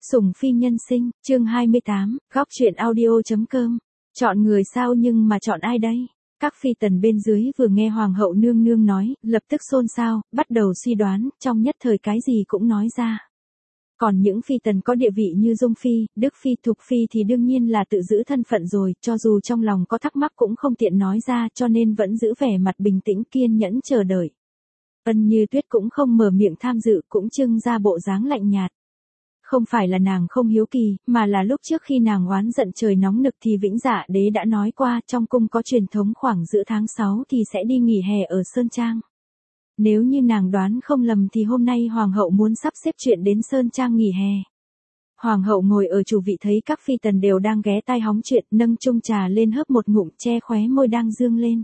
Sủng phi nhân sinh, chương 28, góc truyện audio.com. Chọn người sao nhưng mà chọn ai đây? Các phi tần bên dưới vừa nghe hoàng hậu nương nương nói, lập tức xôn xao, bắt đầu suy đoán, trong nhất thời cái gì cũng nói ra. Còn những phi tần có địa vị như Dung Phi, Đức Phi, Thục Phi thì đương nhiên là tự giữ thân phận rồi, cho dù trong lòng có thắc mắc cũng không tiện nói ra cho nên vẫn giữ vẻ mặt bình tĩnh kiên nhẫn chờ đợi. Ân Như Tuyết cũng không mở miệng tham dự, cũng trưng ra bộ dáng lạnh nhạt. Không phải là nàng không hiếu kỳ, mà là lúc trước khi nàng oán giận trời nóng nực thì Vĩnh Dạ Đế đã nói qua trong cung có truyền thống khoảng giữa tháng 6 thì sẽ đi nghỉ hè ở Sơn Trang. Nếu như nàng đoán không lầm thì hôm nay Hoàng hậu muốn sắp xếp chuyện đến Sơn Trang nghỉ hè. Hoàng hậu ngồi ở chủ vị thấy các phi tần đều đang ghé tai hóng chuyện, nâng chung trà lên hớp một ngụm, che khóe môi đang dương lên.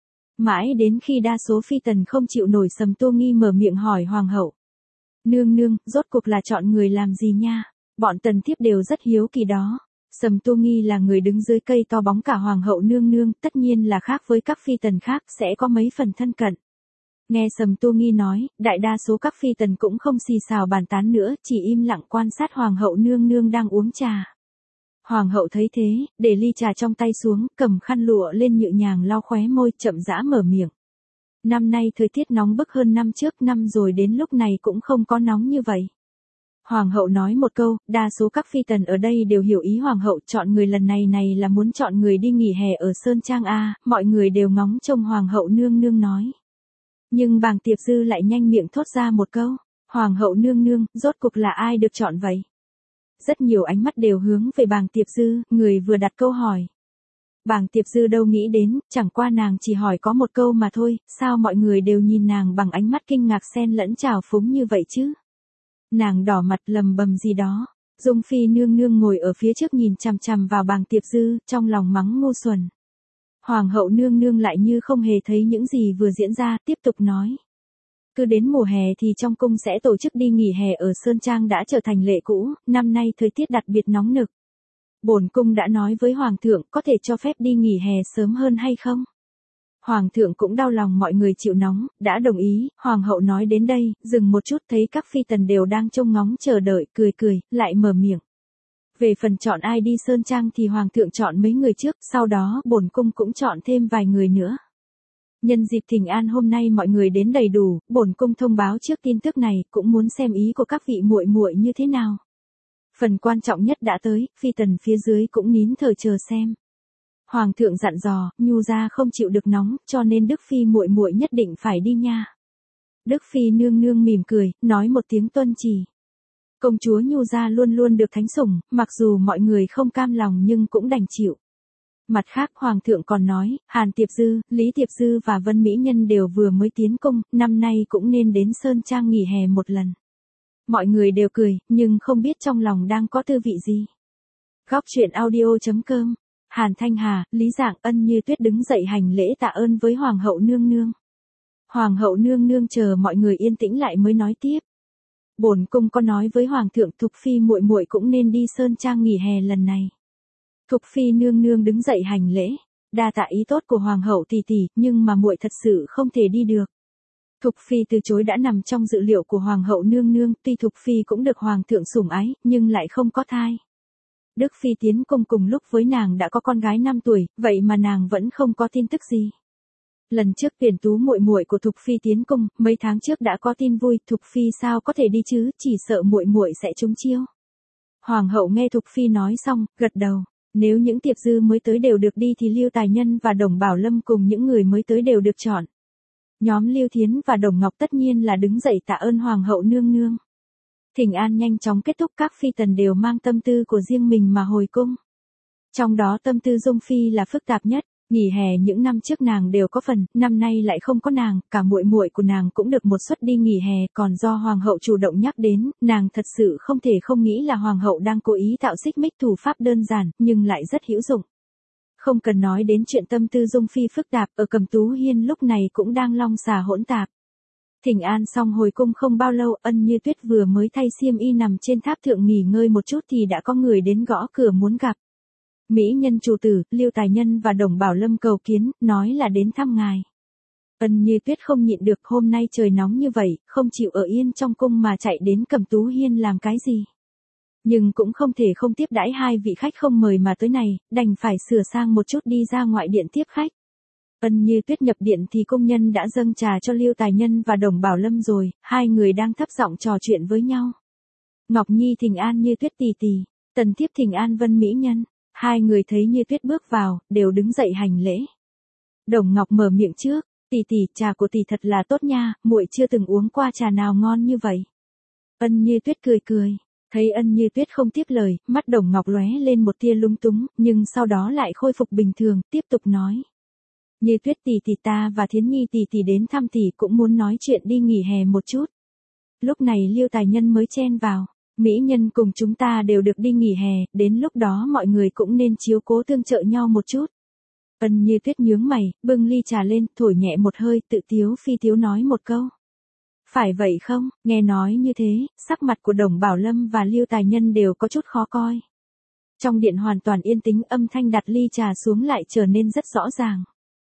Mãi đến khi đa số phi tần không chịu nổi, Sầm Tô Nghi mở miệng hỏi Hoàng hậu. Nương nương, rốt cuộc là chọn người làm gì nha? Bọn tần thiếp đều rất hiếu kỳ đó. Sầm Tô Nghi là người đứng dưới cây to bóng cả hoàng hậu nương nương, tất nhiên là khác với các phi tần khác, sẽ có mấy phần thân cận. Nghe Sầm Tô Nghi nói, đại đa số các phi tần cũng không xì xào bàn tán nữa, chỉ im lặng quan sát hoàng hậu nương nương đang uống trà. Hoàng hậu thấy thế, để ly trà trong tay xuống, cầm khăn lụa lên nhẹ nhàng lau khóe môi, chậm rãi mở miệng. Năm nay thời tiết nóng bức hơn năm trước, năm rồi đến lúc này cũng không có nóng như vậy. Hoàng hậu nói một câu, đa số các phi tần ở đây đều hiểu ý hoàng hậu chọn người lần này là muốn chọn người đi nghỉ hè ở Sơn Trang A, mọi người đều ngóng trông hoàng hậu nương nương nói. Nhưng Bàng Tiệp Dư lại nhanh miệng thốt ra một câu, hoàng hậu nương nương, rốt cuộc là ai được chọn vậy? Rất nhiều ánh mắt đều hướng về Bàng Tiệp Dư, người vừa đặt câu hỏi. Bàng Tiệp Dư đâu nghĩ đến, chẳng qua nàng chỉ hỏi có một câu mà thôi, sao mọi người đều nhìn nàng bằng ánh mắt kinh ngạc xen lẫn trào phúng như vậy chứ? Nàng đỏ mặt lầm bầm gì đó. Dung Phi nương nương ngồi ở phía trước nhìn chằm chằm vào Bàng Tiệp Dư, trong lòng mắng ngu xuẩn. Hoàng hậu nương nương lại như không hề thấy những gì vừa diễn ra, tiếp tục nói. Cứ đến mùa hè thì trong cung sẽ tổ chức đi nghỉ hè ở Sơn Trang đã trở thành lệ cũ, năm nay thời tiết đặc biệt nóng nực. Bổn cung đã nói với hoàng thượng có thể cho phép đi nghỉ hè sớm hơn hay không? Hoàng thượng cũng đau lòng mọi người chịu nóng, đã đồng ý. Hoàng hậu nói đến đây, dừng một chút thấy các phi tần đều đang trông ngóng chờ đợi, cười, lại mở miệng. Về phần chọn ai đi Sơn Trang thì hoàng thượng chọn mấy người trước, sau đó bổn cung cũng chọn thêm vài người nữa. Nhân dịp thỉnh an hôm nay mọi người đến đầy đủ, bổn cung thông báo trước tin tức này, cũng muốn xem ý của các vị muội muội như thế nào. Phần quan trọng nhất đã tới, phi tần phía dưới cũng nín thở chờ xem. Hoàng thượng dặn dò, Nhu gia không chịu được nóng, cho nên Đức Phi muội muội nhất định phải đi nha. Đức Phi nương nương mỉm cười, nói một tiếng tuân chỉ. Công chúa Nhu gia luôn luôn được thánh sủng, mặc dù mọi người không cam lòng nhưng cũng đành chịu. Mặt khác Hoàng thượng còn nói, Hàn Tiệp Dư, Lý Tiệp Dư và Vân Mỹ Nhân đều vừa mới tiến cung, năm nay cũng nên đến Sơn Trang nghỉ hè một lần. Mọi người đều cười, nhưng không biết trong lòng đang có tư vị gì. Góc truyện audio.com. Hàn Thanh Hà, Lý Dạng, Ân Như Tuyết đứng dậy hành lễ tạ ơn với Hoàng hậu nương nương. Hoàng hậu nương nương chờ mọi người yên tĩnh lại mới nói tiếp. Bổn cung có nói với Hoàng thượng Thục Phi muội muội cũng nên đi Sơn Trang nghỉ hè lần này. Thục Phi nương nương đứng dậy hành lễ. Đa tạ ý tốt của Hoàng hậu tỷ tỷ, nhưng mà muội thật sự không thể đi được. Thục Phi từ chối đã nằm trong dự liệu của Hoàng hậu nương nương, tuy Thục Phi cũng được Hoàng thượng sủng ái, nhưng lại không có thai. Đức Phi tiến cung cùng lúc với nàng đã có con gái 5 tuổi, vậy mà nàng vẫn không có tin tức gì. Lần trước Tuyển Tú muội muội của Thục Phi tiến cung, mấy tháng trước đã có tin vui, Thục Phi sao có thể đi chứ, chỉ sợ muội muội sẽ trúng chiêu. Hoàng hậu nghe Thục Phi nói xong, gật đầu. Nếu những Tiệp Dư mới tới đều được đi thì Lưu Tài Nhân và Đồng Bảo Lâm cùng những người mới tới đều được chọn. Nhóm Lưu Thiến và Đồng Ngọc tất nhiên là đứng dậy tạ ơn Hoàng hậu nương nương. Thỉnh an nhanh chóng kết thúc, các phi tần đều mang tâm tư của riêng mình mà hồi cung. Trong đó tâm tư Dung Phi là phức tạp nhất, nghỉ hè những năm trước nàng đều có phần, năm nay lại không có nàng, cả muội muội của nàng cũng được một suất đi nghỉ hè, còn do hoàng hậu chủ động nhắc đến, nàng thật sự không thể không nghĩ là hoàng hậu đang cố ý tạo xích mích, thủ pháp đơn giản, nhưng lại rất hữu dụng. Không cần nói đến chuyện tâm tư Dung Phi phức tạp, ở Cẩm Tú Hiên lúc này cũng đang long xà hỗn tạp. Thỉnh an xong hồi cung không bao lâu, Ân Như Tuyết vừa mới thay xiêm y nằm trên tháp thượng nghỉ ngơi một chút thì đã có người đến gõ cửa muốn gặp. Mỹ nhân chủ tử, Lưu Tài Nhân và Đồng Bảo Lâm cầu kiến, nói là đến thăm ngài. Ân Như Tuyết không nhịn được, hôm nay trời nóng như vậy, không chịu ở yên trong cung mà chạy đến Cẩm Tú Hiên làm cái gì. Nhưng cũng không thể không tiếp đãi hai vị khách không mời mà tới này, đành phải sửa sang một chút đi ra ngoại điện tiếp khách. Ân Như Tuyết nhập điện thì công nhân đã dâng trà cho Lưu Tài Nhân và Đồng Bảo Lâm rồi, hai người đang thấp giọng trò chuyện với nhau. Ngọc Nhi thỉnh an Như Tuyết tỷ tỷ, Tần Thiếp thỉnh an Vân mỹ nhân. Hai người thấy Như Tuyết bước vào, đều đứng dậy hành lễ. Đồng Ngọc mở miệng trước, tỷ tỷ, trà của tỷ thật là tốt nha, muội chưa từng uống qua trà nào ngon như vậy. Ân Như Tuyết cười cười, thấy Ân Như Tuyết không tiếp lời, mắt Đồng Ngọc lóe lên một tia lúng túng, nhưng sau đó lại khôi phục bình thường, tiếp tục nói. Như Tuyết tỷ tỷ, ta và Thiến Nhi tỷ tỷ đến thăm tỷ cũng muốn nói chuyện đi nghỉ hè một chút. Lúc này Lưu Tài Nhân mới chen vào, mỹ nhân cùng chúng ta đều được đi nghỉ hè, đến lúc đó mọi người cũng nên chiếu cố tương trợ nhau một chút. Ân Như Tuyết nhướng mày, bưng ly trà lên, thổi nhẹ một hơi, tự tiếu phi tiếu nói một câu. Phải vậy không? Nghe nói như thế, sắc mặt của Đồng Bảo Lâm và Lưu Tài Nhân đều có chút khó coi. Trong điện hoàn toàn yên tĩnh, âm thanh đặt ly trà xuống lại trở nên rất rõ ràng.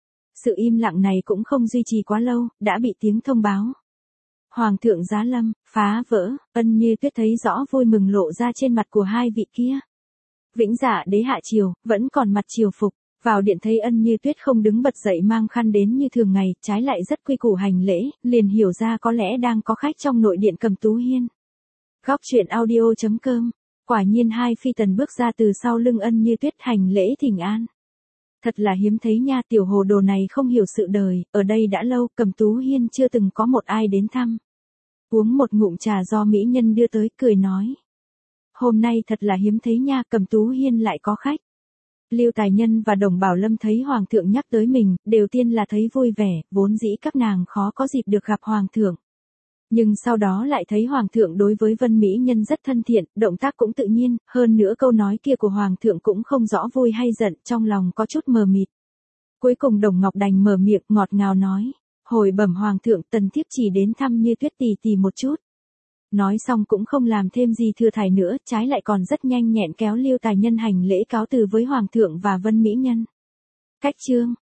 Sự im lặng này cũng không duy trì quá lâu, đã bị tiếng thông báo. Hoàng thượng giá lâm, phá vỡ. Ân Như Tuyết thấy rõ vui mừng lộ ra trên mặt của hai vị kia. Vĩnh Dạ đế hạ triều, vẫn còn mặt triều phục. Vào điện thấy Ân Như Tuyết không đứng bật dậy mang khăn đến như thường ngày, trái lại rất quy củ hành lễ, liền hiểu ra có lẽ đang có khách trong nội điện Cầm Tú Hiên. Góc truyện audio.com. Quả nhiên hai phi tần bước ra từ sau lưng Ân Như Tuyết hành lễ thỉnh an. Thật là hiếm thấy nha, tiểu hồ đồ này không hiểu sự đời, ở đây đã lâu, Cầm Tú Hiên chưa từng có một ai đến thăm. Uống một ngụm trà do mỹ nhân đưa tới, cười nói. Hôm nay thật là hiếm thấy nha, Cầm Tú Hiên lại có khách. Lưu Tài Nhân và Đồng Bảo Lâm thấy Hoàng thượng nhắc tới mình, đều tiên là thấy vui vẻ, vốn dĩ các nàng khó có dịp được gặp Hoàng thượng. Nhưng sau đó lại thấy Hoàng thượng đối với Vân mỹ nhân rất thân thiện, động tác cũng tự nhiên, hơn nữa câu nói kia của Hoàng thượng cũng không rõ vui hay giận, trong lòng có chút mờ mịt. Cuối cùng Đồng Ngọc đành mở miệng ngọt ngào nói, hồi bẩm Hoàng thượng, Tần thiếp chỉ đến thăm Như Tuyết tỷ tỷ một chút. Nói xong cũng không làm thêm gì thừa thải nữa, trái lại còn rất nhanh nhẹn kéo Lưu Tài Nhân hành lễ cáo từ với Hoàng thượng và Vân mỹ nhân. Cách chương